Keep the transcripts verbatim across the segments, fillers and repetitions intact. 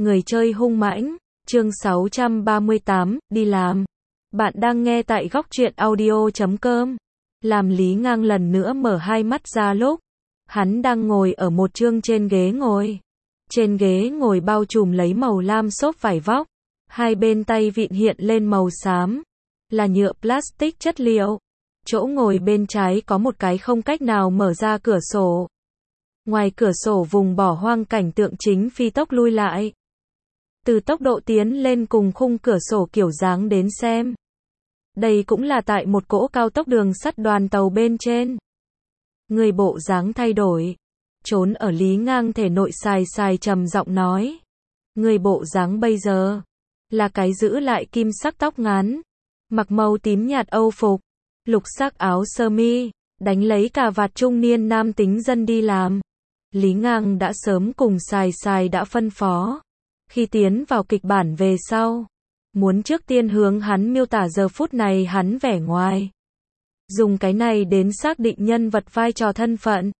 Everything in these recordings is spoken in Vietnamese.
Người chơi hung mãnh, chương sáu trăm ba mươi tám, đi làm. Bạn đang nghe tại góc truyện audio chấm com. Làm Lý Ngang lần nữa mở hai mắt ra lúc hắn đang ngồi ở một chương trên ghế ngồi. Trên ghế ngồi bao trùm lấy màu lam xốp vải vóc, hai bên tay vịn hiện lên màu xám, là nhựa plastic chất liệu. Chỗ ngồi bên trái có một cái không cách nào mở ra cửa sổ. Ngoài cửa sổ vùng bỏ hoang cảnh tượng chính phi tốc lui lại. Từ tốc độ tiến lên cùng khung cửa sổ kiểu dáng đến xem. Đây cũng là tại một cỗ cao tốc đường sắt đoàn tàu bên trên. Người bộ dáng thay đổi. Trốn ở Lý Ngang thể nội xài xài trầm giọng nói. Người bộ dáng bây giờ là cái giữ lại kim sắc tóc ngắn, mặc màu tím nhạt Âu phục, lục sắc áo sơ mi, đánh lấy cà vạt trung niên nam tính dân đi làm. Lý Ngang đã sớm cùng xài xài đã phân phó. Khi tiến vào kịch bản về sau, muốn trước tiên hướng hắn miêu tả giờ phút này hắn vẻ ngoài. Dùng cái này đến xác định nhân vật vai trò thân phận.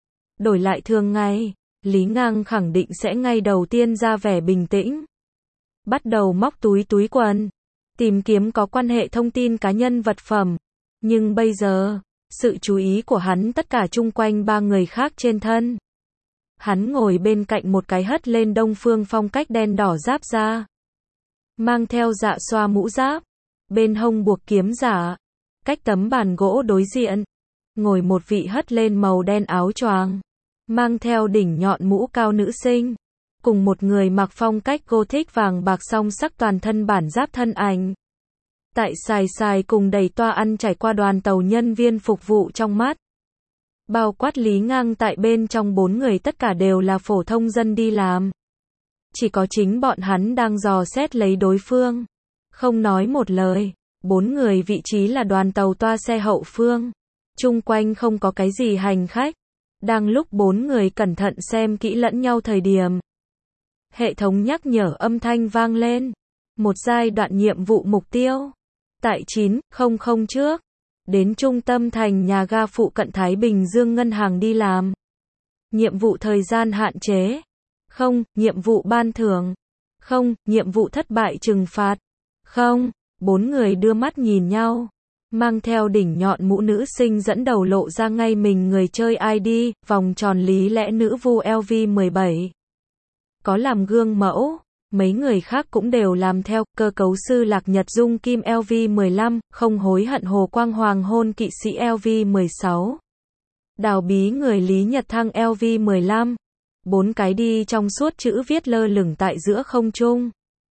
Đổi lại thường ngày, Lý Ngang khẳng định sẽ ngay đầu tiên ra vẻ bình tĩnh. Bắt đầu móc túi túi quần, tìm kiếm có quan hệ thông tin cá nhân vật phẩm. Nhưng bây giờ, sự chú ý của hắn tất cả chung quanh ba người khác trên thân. Hắn ngồi bên cạnh một cái hất lên đông phương phong cách đen đỏ giáp da. Mang theo dạ xoa mũ giáp. Bên hông buộc kiếm giả. Cách tấm bàn gỗ đối diện. Ngồi một vị hất lên màu đen áo choàng. Mang theo đỉnh nhọn mũ cao nữ sinh. Cùng một người mặc phong cách gothic vàng bạc song sắc toàn thân bản giáp thân ảnh. Tại xài xài cùng đầy toa ăn trải qua đoàn tàu nhân viên phục vụ trong mắt. Bao quát Lý Ngang tại bên trong bốn người tất cả đều là phổ thông dân đi làm. Chỉ có chính bọn hắn đang dò xét lấy đối phương. Không nói một lời, bốn người vị trí là đoàn tàu toa xe hậu phương. Chung quanh không có cái gì hành khách. Đang lúc bốn người cẩn thận xem kỹ lẫn nhau thời điểm. Hệ thống nhắc nhở âm thanh vang lên. Một giai đoạn nhiệm vụ mục tiêu. Tại chín không không trước. Đến trung tâm thành nhà ga phụ cận Thái Bình Dương ngân hàng đi làm. Nhiệm vụ thời gian hạn chế. Không, nhiệm vụ ban thưởng. Không, nhiệm vụ thất bại trừng phạt. Không, bốn người đưa mắt nhìn nhau. Mang theo đỉnh nhọn mũ nữ sinh dẫn đầu lộ ra ngay mình người chơi i đê, vòng tròn lý lẽ nữ vu L V mười bảy. Có làm gương mẫu. Mấy người khác cũng đều làm theo, cơ cấu sư Lạc Nhật Dung Kim L V mười lăm, không hối hận Hồ Quang Hoàng hôn kỵ sĩ L V mười sáu. Đào bí người Lý Nhật Thăng L V mười lăm. Bốn cái đi trong suốt chữ viết lơ lửng tại giữa không trung.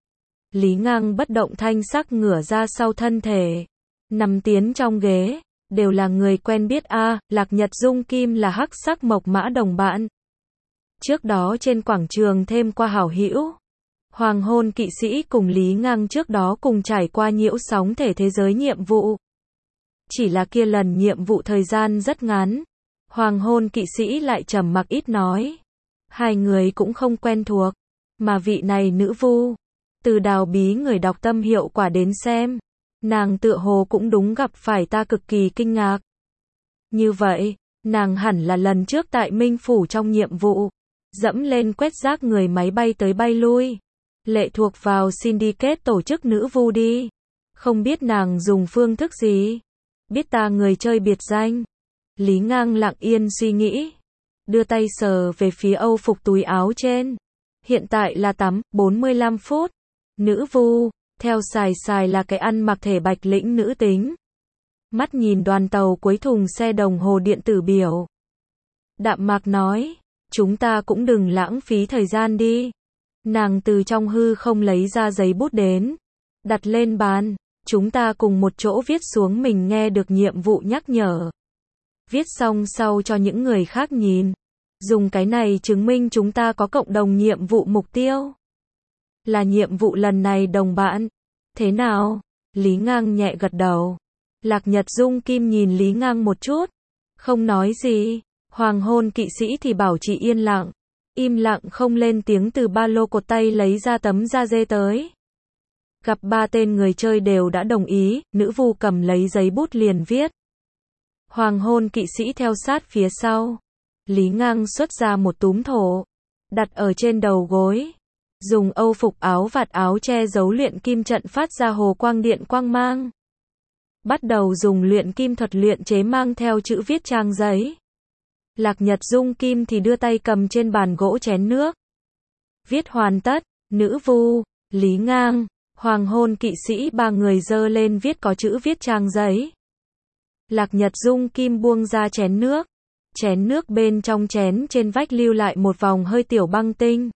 Lý Ngang bất động thanh sắc ngửa ra sau thân thể. Nằm tiến trong ghế, đều là người quen biết a à, Lạc Nhật Dung Kim là hắc sắc mộc mã đồng bạn. Trước đó trên quảng trường thêm qua hảo hữu. Hoàng hôn kỵ sĩ cùng Lý Ngang trước đó cùng trải qua nhiễu sóng thể thế giới nhiệm vụ. Chỉ là kia lần nhiệm vụ thời gian rất ngắn. Hoàng hôn kỵ sĩ lại trầm mặc ít nói. Hai người cũng không quen thuộc. Mà vị này nữ vu. Từ đào bí người đọc tâm hiệu quả đến xem. Nàng tựa hồ cũng đúng gặp phải ta cực kỳ kinh ngạc. Như vậy, nàng hẳn là lần trước tại Minh Phủ trong nhiệm vụ. Dẫm lên quét rác người máy bay tới bay lui. Lệ thuộc vào syndicate tổ chức nữ vu đi. Không biết nàng dùng phương thức gì. Biết ta người chơi biệt danh. Lý Ngang lặng yên suy nghĩ. Đưa tay sờ về phía Âu phục túi áo trên. Hiện tại là tám, bốn mươi lăm phút. Nữ vu, theo xài xài là cái ăn mặc thể bạch lĩnh nữ tính. Mắt nhìn đoàn tàu cuối thùng xe đồng hồ điện tử biểu. Đạm mạc nói. Chúng ta cũng đừng lãng phí thời gian đi. Nàng từ trong hư không lấy ra giấy bút đến. Đặt lên bàn. Chúng ta cùng một chỗ viết xuống mình nghe được nhiệm vụ nhắc nhở. Viết xong sau cho những người khác nhìn. Dùng cái này chứng minh chúng ta có cộng đồng nhiệm vụ mục tiêu. Là nhiệm vụ lần này đồng bạn. Thế nào? Lý Ngang nhẹ gật đầu. Lạc Nhật Dung Kim nhìn Lý Ngang một chút. Không nói gì. Hoàng hôn kỵ sĩ thì bảo chị yên lặng. Im lặng không lên tiếng từ ba lô cột tay lấy ra tấm da dê tới. Gặp ba tên người chơi đều đã đồng ý, nữ vu cầm lấy giấy bút liền viết. Hoàng hôn kỵ sĩ theo sát phía sau. Lý Ngang xuất ra một túm thổ. Đặt ở trên đầu gối. Dùng âu phục áo vạt áo che giấu luyện kim trận phát ra hồ quang điện quang mang. Bắt đầu dùng luyện kim thuật luyện chế mang theo chữ viết trang giấy. Lạc Nhật Dung Kim thì đưa tay cầm trên bàn gỗ chén nước. Viết hoàn tất, Nữ Vu, Lý Ngang, Hoàng Hôn Kỵ Sĩ ba người giơ lên viết có chữ viết trang giấy. Lạc Nhật Dung Kim buông ra chén nước. Chén nước bên trong chén trên vách lưu lại một vòng hơi tiểu băng tinh.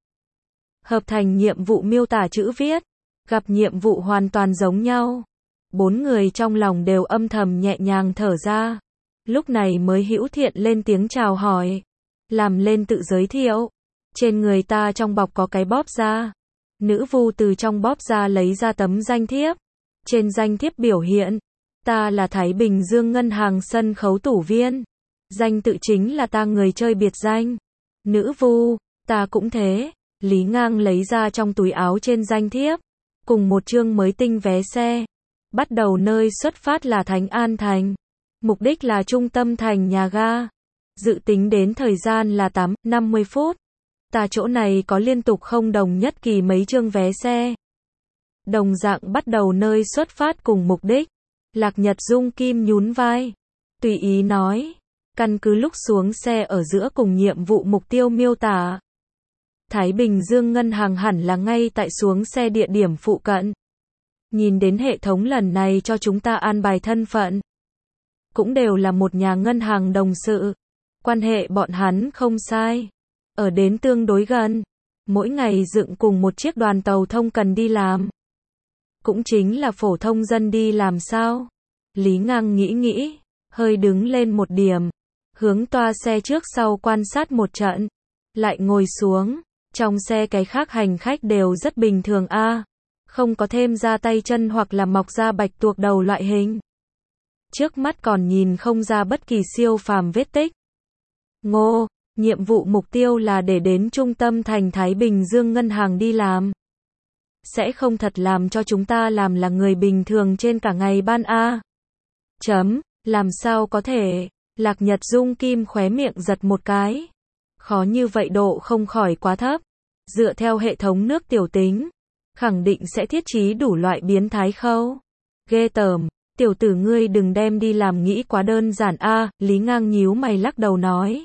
Hợp thành nhiệm vụ miêu tả chữ viết. Gặp nhiệm vụ hoàn toàn giống nhau. Bốn người trong lòng đều âm thầm nhẹ nhàng thở ra. Lúc này mới hữu thiện lên tiếng chào hỏi. Làm lên tự giới thiệu. Trên người ta trong bọc có cái bóp da. Nữ Vu từ trong bóp da lấy ra tấm danh thiếp. Trên danh thiếp biểu hiện. Ta là Thái Bình Dương Ngân hàng sân khấu tủ viên. Danh tự chính là ta người chơi biệt danh. Nữ Vu, ta cũng thế. Lý Ngang lấy ra trong túi áo trên danh thiếp. Cùng một chương mới tinh vé xe. Bắt đầu nơi xuất phát là Thánh An Thành. Mục đích là trung tâm thành nhà ga. Dự tính đến thời gian là tám, năm mươi phút. Ta chỗ này có liên tục không đồng nhất kỳ mấy chương vé xe. Đồng dạng bắt đầu nơi xuất phát cùng mục đích. Lạc Nhật Dung Kim nhún vai. Tùy ý nói. Căn cứ lúc xuống xe ở giữa cùng nhiệm vụ mục tiêu miêu tả. Thái Bình Dương Ngân hàng hẳn là ngay tại xuống xe địa điểm phụ cận. Nhìn đến hệ thống lần này cho chúng ta an bài thân phận. Cũng đều là một nhà ngân hàng đồng sự. Quan hệ bọn hắn không sai. Ở đến tương đối gần. Mỗi ngày dựng cùng một chiếc đoàn tàu thông cần đi làm. Cũng chính là phổ thông dân đi làm sao. Lý Ngang nghĩ nghĩ. Hơi đứng lên một điểm. Hướng toa xe trước sau quan sát một trận. Lại ngồi xuống. Trong xe cái khác hành khách đều rất bình thường a, à, không có thêm ra tay chân hoặc là mọc ra bạch tuộc đầu loại hình. Trước mắt còn nhìn không ra bất kỳ siêu phàm vết tích. Ngô, nhiệm vụ mục tiêu là để đến trung tâm thành Thái Bình Dương Ngân hàng đi làm. Sẽ không thật làm cho chúng ta làm là người bình thường trên cả ngày ban a. À. Chấm, làm sao có thể, Lạc Nhật Dung Kim khóe miệng giật một cái. Khó như vậy độ không khỏi quá thấp. Dựa theo hệ thống nước tiểu tính, khẳng định sẽ thiết trí đủ loại biến thái khâu. Ghê tởm, tiểu tử ngươi đừng đem đi làm nghĩ quá đơn giản a, à, Lý Ngang nhíu mày lắc đầu nói.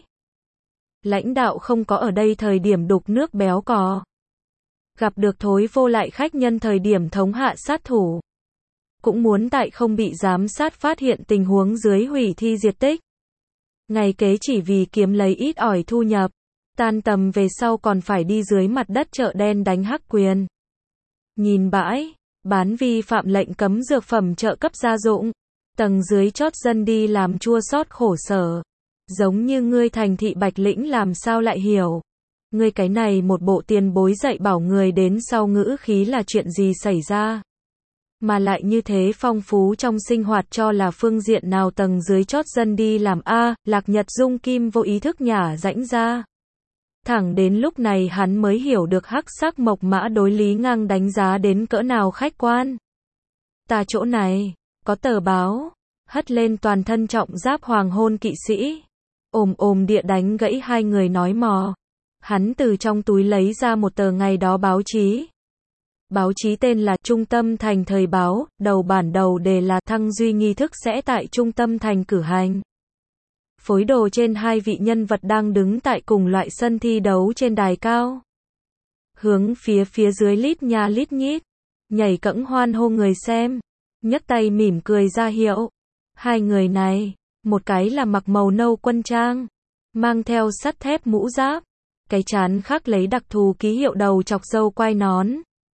Lãnh đạo không có ở đây thời điểm đục nước béo cò. Gặp được thối vô lại khách nhân thời điểm thống hạ sát thủ. Cũng muốn tại không bị giám sát phát hiện tình huống dưới hủy thi diệt tích. Ngày kế chỉ vì kiếm lấy ít ỏi thu nhập. Tan tầm về sau còn phải đi dưới mặt đất chợ đen đánh hắc quyền. Nhìn bãi, bán vi phạm lệnh cấm dược phẩm trợ cấp gia dụng. Tầng dưới chót dân đi làm chua xót khổ sở. Giống như ngươi thành thị Bạch Lĩnh làm sao lại hiểu. Ngươi cái này một bộ tiền bối dạy bảo người đến sau ngữ khí là chuyện gì xảy ra. Mà lại như thế phong phú trong sinh hoạt cho là phương diện nào tầng dưới chót dân đi làm a, à, Lạc Nhật Dung Kim vô ý thức nhả rãnh ra. Thẳng đến lúc này hắn mới hiểu được hắc sắc mộc mã đối Lý Ngang đánh giá đến cỡ nào khách quan. Ta chỗ này, có tờ báo, hất lên toàn thân trọng giáp Hoàng Hôn Kỵ Sĩ. Ồm ồm địa đánh gãy hai người nói mò. Hắn từ trong túi lấy ra một tờ ngày đó báo chí. Báo chí tên là Trung tâm thành thời báo, đầu bản đầu đề là Thăng Duy nghi thức sẽ tại Trung tâm thành cử hành. Phối đồ trên hai vị nhân vật đang đứng tại cùng loại sân thi đấu trên đài cao. Hướng phía phía dưới lít nha lít nhít, nhảy cẫng hoan hô người xem, nhấc tay mỉm cười ra hiệu. Hai người này, một cái là mặc màu nâu quân trang, mang theo sắt thép mũ giáp, cái trán khắc lấy đặc thù ký hiệu đầu chọc râu quai nón.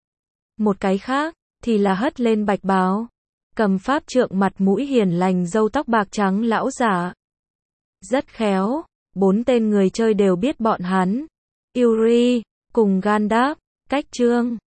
Một cái khác, thì là hất lên bạch bào, cầm pháp trượng mặt mũi hiền lành râu tóc bạc trắng lão giả. Rất khéo, bốn tên người chơi đều biết bọn hắn. Yuri, cùng Gandalf, Cách Trương,